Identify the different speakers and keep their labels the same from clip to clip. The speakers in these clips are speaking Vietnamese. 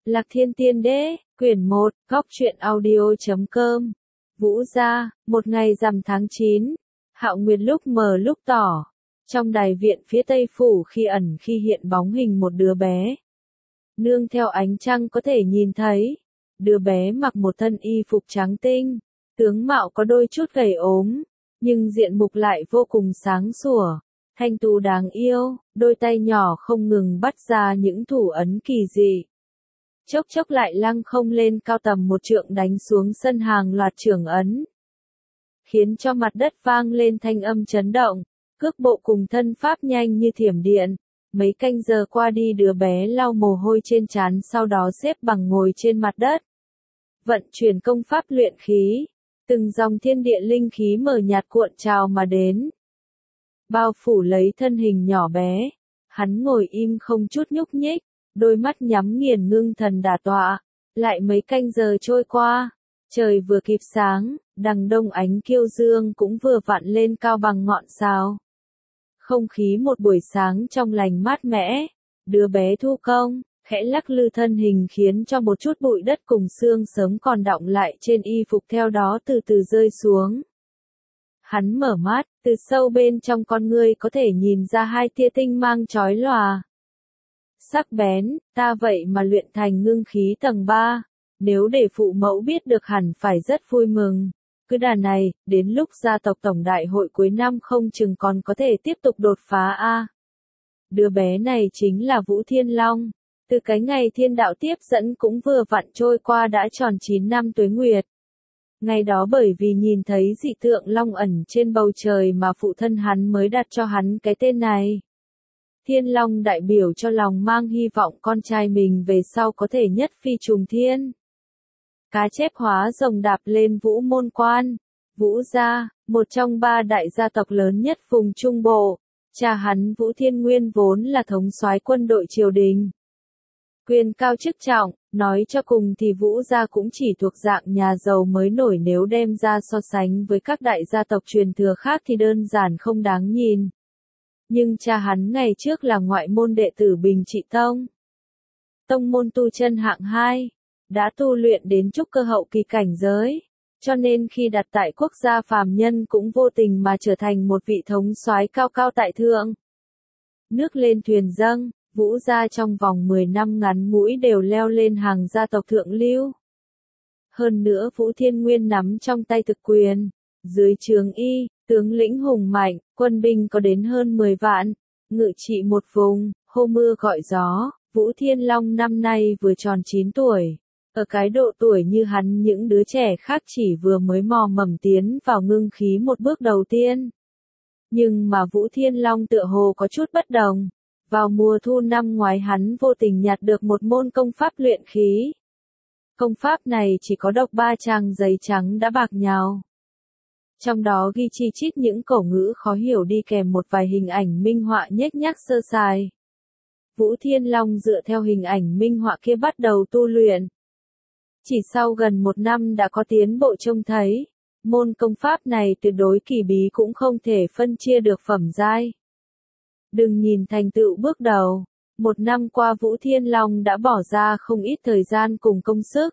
Speaker 1: Lạc Thiên Tiên Đế, quyển 1, góc truyện audio.com. Vũ gia, một ngày rằm tháng 9, Hạo Nguyệt lúc mờ lúc tỏ. Trong đài viện phía tây phủ khi ẩn khi hiện bóng hình một đứa bé. Nương theo ánh trăng có thể nhìn thấy. Đứa bé mặc một thân y phục trắng tinh. Tướng mạo có đôi chút gầy ốm. Nhưng diện mục lại vô cùng sáng sủa. Thanh tú đáng yêu, đôi tay nhỏ không ngừng bắt ra những thủ ấn kỳ dị. Chốc chốc lại lăng không lên cao tầm một trượng đánh xuống sân hàng loạt trưởng ấn. Khiến cho mặt đất vang lên thanh âm chấn động, cước bộ cùng thân pháp nhanh như thiểm điện. Mấy canh giờ qua đi đứa bé lau mồ hôi trên trán sau đó xếp bằng ngồi trên mặt đất. Vận chuyển công pháp luyện khí, từng dòng thiên địa linh khí mờ nhạt cuộn trào mà đến. Bao phủ lấy thân hình nhỏ bé, hắn ngồi im không chút nhúc nhích. Đôi mắt nhắm nghiền ngưng thần đả tọa, lại mấy canh giờ trôi qua, trời vừa kịp sáng, đằng đông ánh kiêu dương cũng vừa vặn lên cao bằng ngọn sao. Không khí một buổi sáng trong lành mát mẻ, đứa bé thu công, khẽ lắc lư thân hình khiến cho một chút bụi đất cùng xương sớm còn đọng lại trên y phục theo đó từ từ rơi xuống. Hắn mở mắt, từ sâu bên trong con ngươi có thể nhìn ra hai tia tinh mang chói lòa. Sắc bén, ta vậy mà luyện thành ngưng khí tầng 3, nếu để phụ mẫu biết được hẳn phải rất vui mừng. Cứ đà này, đến lúc gia tộc tổng đại hội cuối năm không chừng còn có thể tiếp tục đột phá a. Đứa bé này chính là Vũ Thiên Long, từ cái ngày thiên đạo tiếp dẫn cũng vừa vặn trôi qua đã tròn 9 năm tuế nguyệt. Ngày đó bởi vì nhìn thấy dị tượng long ẩn trên bầu trời mà phụ thân hắn mới đặt cho hắn cái tên này. Thiên Long đại biểu cho lòng mang hy vọng con trai mình về sau có thể nhất phi trùng thiên. Cá chép hóa rồng đạp lên Vũ Môn Quan. Vũ gia, một trong 3 đại gia tộc lớn nhất vùng Trung Bộ. Cha hắn Vũ Thiên Nguyên vốn là thống soái quân đội triều đình. Quyền cao chức trọng, nói cho cùng thì Vũ gia cũng chỉ thuộc dạng nhà giàu mới nổi, nếu đem ra so sánh với các đại gia tộc truyền thừa khác thì đơn giản không đáng nhìn. Nhưng cha hắn ngày trước là ngoại môn đệ tử Bình Trị Tông. Tông môn tu chân hạng 2, đã tu luyện đến trúc cơ hậu kỳ cảnh giới, cho nên khi đặt tại quốc gia phàm nhân cũng vô tình mà trở thành một vị thống soái cao cao tại thượng. Nước lên thuyền dâng, Vũ gia trong vòng 10 năm ngắn ngủi đều leo lên hàng gia tộc thượng lưu. Hơn nữa Vũ Thiên Nguyên nắm trong tay thực quyền, dưới trướng y, tướng lĩnh hùng mạnh, quân binh có đến hơn 10 vạn, ngự trị một vùng, hô mưa gọi gió. Vũ Thiên Long năm nay vừa tròn 9 tuổi. Ở cái độ tuổi như hắn, những đứa trẻ khác chỉ vừa mới mò mầm tiến vào ngưng khí một bước đầu tiên. Nhưng mà Vũ Thiên Long tựa hồ có chút bất đồng. Vào mùa thu năm ngoái hắn vô tình nhặt được một môn công pháp luyện khí. Công pháp này chỉ có độc 3 trang giấy trắng đã bạc nhào. Trong đó ghi chi chít những cổ ngữ khó hiểu đi kèm một vài hình ảnh minh họa nhếch nhác sơ sài. Vũ Thiên Long dựa theo hình ảnh minh họa kia bắt đầu tu luyện. Chỉ sau gần 1 năm đã có tiến bộ trông thấy. Môn công pháp này tuyệt đối kỳ bí cũng không thể phân chia được phẩm giai. Đừng nhìn thành tựu bước đầu. 1 năm qua Vũ Thiên Long đã bỏ ra không ít thời gian cùng công sức.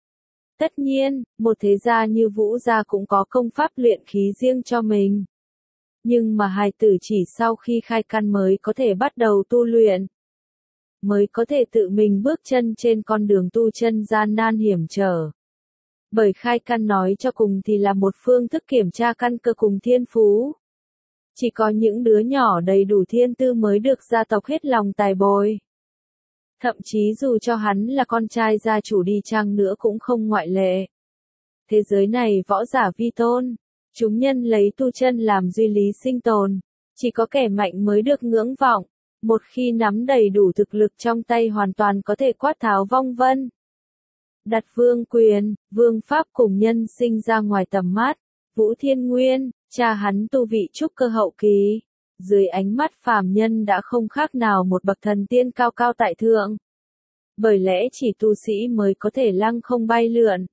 Speaker 1: Tất nhiên, một thế gia như Vũ gia cũng có công pháp luyện khí riêng cho mình. Nhưng mà hài tử chỉ sau khi khai căn mới có thể bắt đầu tu luyện. Mới có thể tự mình bước chân trên con đường tu chân gian nan hiểm trở. Bởi khai căn nói cho cùng thì là một phương thức kiểm tra căn cơ cùng thiên phú. Chỉ có những đứa nhỏ đầy đủ thiên tư mới được gia tộc hết lòng tài bồi. Thậm chí dù cho hắn là con trai gia chủ đi chăng nữa cũng không ngoại lệ. Thế giới này võ giả vi tôn, chúng nhân lấy tu chân làm duy lý sinh tồn, chỉ có kẻ mạnh mới được ngưỡng vọng, một khi nắm đầy đủ thực lực trong tay hoàn toàn có thể quát tháo vong vân. Đặt vương quyền, vương pháp cùng nhân sinh ra ngoài tầm mắt, Vũ Thiên Nguyên, cha hắn tu vị trúc cơ hậu kỳ. Dưới ánh mắt phàm nhân đã không khác nào một bậc thần tiên cao cao tại thượng. Bởi lẽ chỉ tu sĩ mới có thể lăng không bay lượn.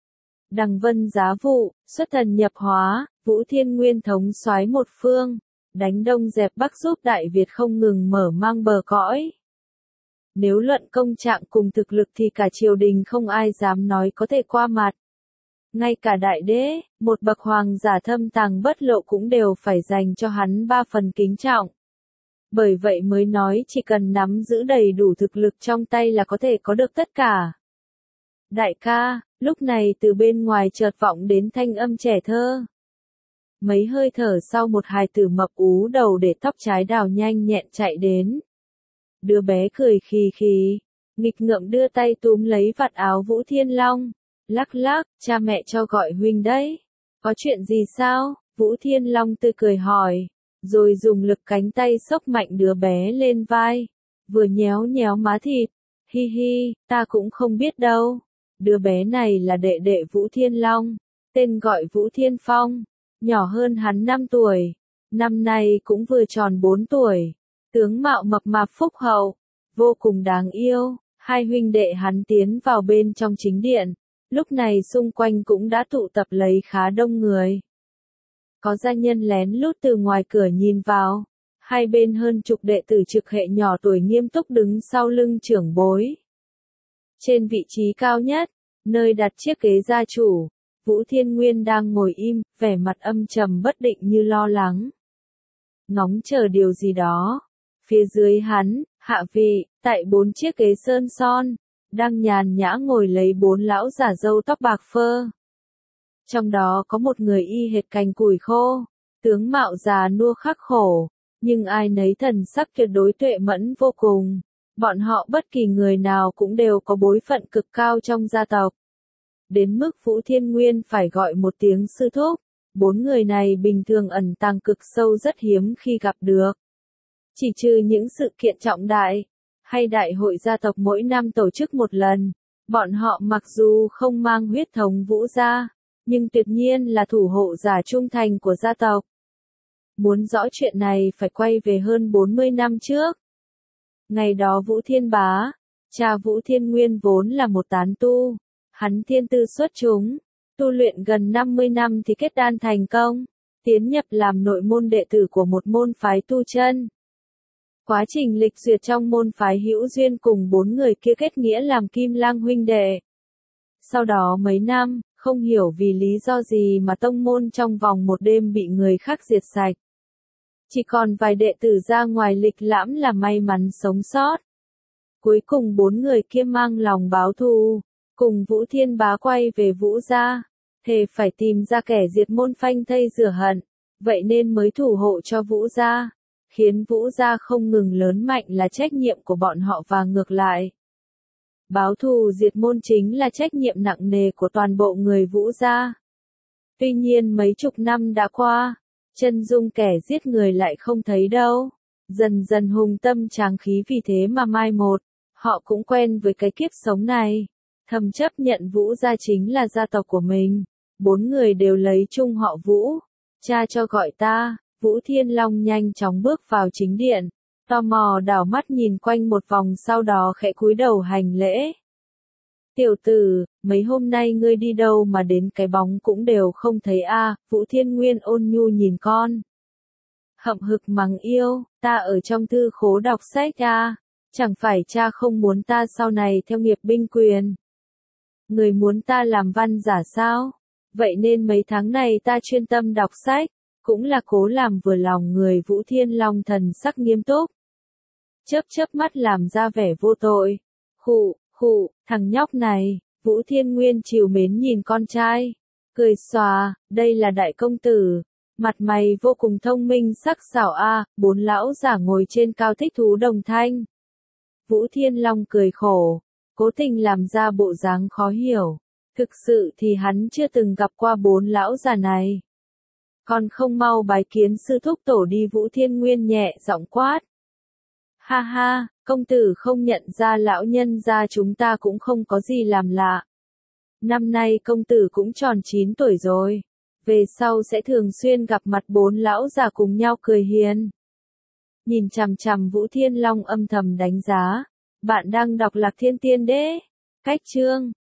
Speaker 1: Đằng vân giá vụ, xuất thần nhập hóa, Vũ Thiên Nguyên thống soái một phương, đánh đông dẹp bắc giúp Đại Việt không ngừng mở mang bờ cõi. Nếu luận công trạng cùng thực lực thì cả triều đình không ai dám nói có thể qua mặt. Ngay cả đại đế, một bậc hoàng giả thâm tàng bất lộ cũng đều phải dành cho hắn 3 phần kính trọng. Bởi vậy mới nói chỉ cần nắm giữ đầy đủ thực lực trong tay là có thể có được tất cả. Đại ca, lúc này từ bên ngoài chợt vọng đến thanh âm trẻ thơ. Mấy hơi thở sau một hài tử mập ú đầu để tóc trái đào nhanh nhẹn chạy đến. Đứa bé cười khì khì, nghịch ngợm đưa tay túm lấy vạt áo Vũ Thiên Long. Lắc lắc, cha mẹ cho gọi huynh đấy. Có chuyện gì sao? Vũ Thiên Long tươi cười hỏi, rồi dùng lực cánh tay xốc mạnh đứa bé lên vai, vừa nhéo nhéo má thịt. Hi hi, ta cũng không biết đâu. Đứa bé này là đệ đệ Vũ Thiên Long, tên gọi Vũ Thiên Phong, nhỏ hơn hắn 5 tuổi, năm nay cũng vừa tròn 4 tuổi. Tướng mạo mập mạp phúc hậu, vô cùng đáng yêu. Hai huynh đệ hắn tiến vào bên trong chính điện. Lúc này xung quanh cũng đã tụ tập lấy khá đông người. Có gia nhân lén lút từ ngoài cửa nhìn vào. Hai bên hơn chục đệ tử trực hệ nhỏ tuổi nghiêm túc đứng sau lưng trưởng bối. Trên vị trí cao nhất, nơi đặt chiếc ghế gia chủ, Vũ Thiên Nguyên đang ngồi im, vẻ mặt âm trầm bất định như lo lắng. Ngóng chờ điều gì đó. Phía dưới hắn, hạ vị, tại 4 chiếc ghế sơn son, đang nhàn nhã ngồi lấy 4 lão giả râu tóc bạc phơ. Trong đó có một người y hệt cành củi khô, tướng mạo già nua khắc khổ, nhưng ai nấy thần sắc tuyệt đối tuệ mẫn vô cùng. Bọn họ bất kỳ người nào cũng đều có bối phận cực cao trong gia tộc. Đến mức Vũ Thiên Nguyên phải gọi một tiếng sư thúc. 4 người này bình thường ẩn tàng cực sâu rất hiếm khi gặp được. Chỉ trừ những sự kiện trọng đại, hay đại hội gia tộc mỗi năm tổ chức một lần, bọn họ mặc dù không mang huyết thống Vũ gia, nhưng tuyệt nhiên là thủ hộ giả trung thành của gia tộc. Muốn rõ chuyện này phải quay về hơn 40 năm trước. Ngày đó Vũ Thiên Bá, cha Vũ Thiên Nguyên vốn là một tán tu, hắn thiên tư xuất chúng, tu luyện gần 50 năm thì kết đan thành công, tiến nhập làm nội môn đệ tử của một môn phái tu chân. Quá trình lịch duyệt trong môn phái hữu duyên cùng 4 người kia kết nghĩa làm Kim Lang huynh đệ. Sau đó mấy năm, không hiểu vì lý do gì mà tông môn trong vòng một đêm bị người khác diệt sạch. Chỉ còn vài đệ tử ra ngoài lịch lãm là may mắn sống sót. Cuối cùng 4 người kia mang lòng báo thù, cùng Vũ Thiên Bá quay về Vũ gia, thề phải tìm ra kẻ diệt môn phanh thây rửa hận, vậy nên mới thủ hộ cho Vũ gia. Khiến Vũ gia không ngừng lớn mạnh là trách nhiệm của bọn họ và ngược lại. Báo thù diệt môn chính là trách nhiệm nặng nề của toàn bộ người Vũ gia. Tuy nhiên mấy chục năm đã qua, chân dung kẻ giết người lại không thấy đâu. Dần dần hùng tâm tráng khí vì thế mà mai một, họ cũng quen với cái kiếp sống này. Thầm chấp nhận Vũ gia chính là gia tộc của mình. 4 người đều lấy chung họ Vũ. Cha cho gọi ta. Vũ Thiên Long nhanh chóng bước vào chính điện, tò mò đảo mắt nhìn quanh một vòng sau đó khẽ cúi đầu hành lễ. Tiểu tử, mấy hôm nay ngươi đi đâu mà đến cái bóng cũng đều không thấy a? Vũ Thiên Nguyên ôn nhu nhìn con. Hậm hực mắng yêu, ta ở trong thư khố đọc sách a, chẳng phải cha không muốn ta sau này theo nghiệp binh quyền. Người muốn ta làm văn giả sao? Vậy nên mấy tháng này ta chuyên tâm đọc sách. Cũng là cố làm vừa lòng người. Vũ Thiên Long thần sắc nghiêm túc. Chớp mắt làm ra vẻ vô tội. Khụ, thằng nhóc này, Vũ Thiên Nguyên trìu mến nhìn con trai. Cười xòa, đây là đại công tử. Mặt mày vô cùng thông minh sắc sảo a. 4 lão giả ngồi trên cao thích thú đồng thanh. Vũ Thiên Long cười khổ, cố tình làm ra bộ dáng khó hiểu. Thực sự thì hắn chưa từng gặp qua 4 lão già này. Còn không mau bái kiến sư thúc tổ đi. Vũ Thiên Nguyên nhẹ giọng quát. Ha ha, công tử không nhận ra lão nhân gia chúng ta cũng không có gì làm lạ. Năm nay công tử cũng tròn 9 tuổi rồi. Về sau sẽ thường xuyên gặp mặt 4 lão già cùng nhau cười hiền. Nhìn chằm chằm Vũ Thiên Long âm thầm đánh giá. Bạn đang đọc Lạc Thiên Tiên Đế. Cách chương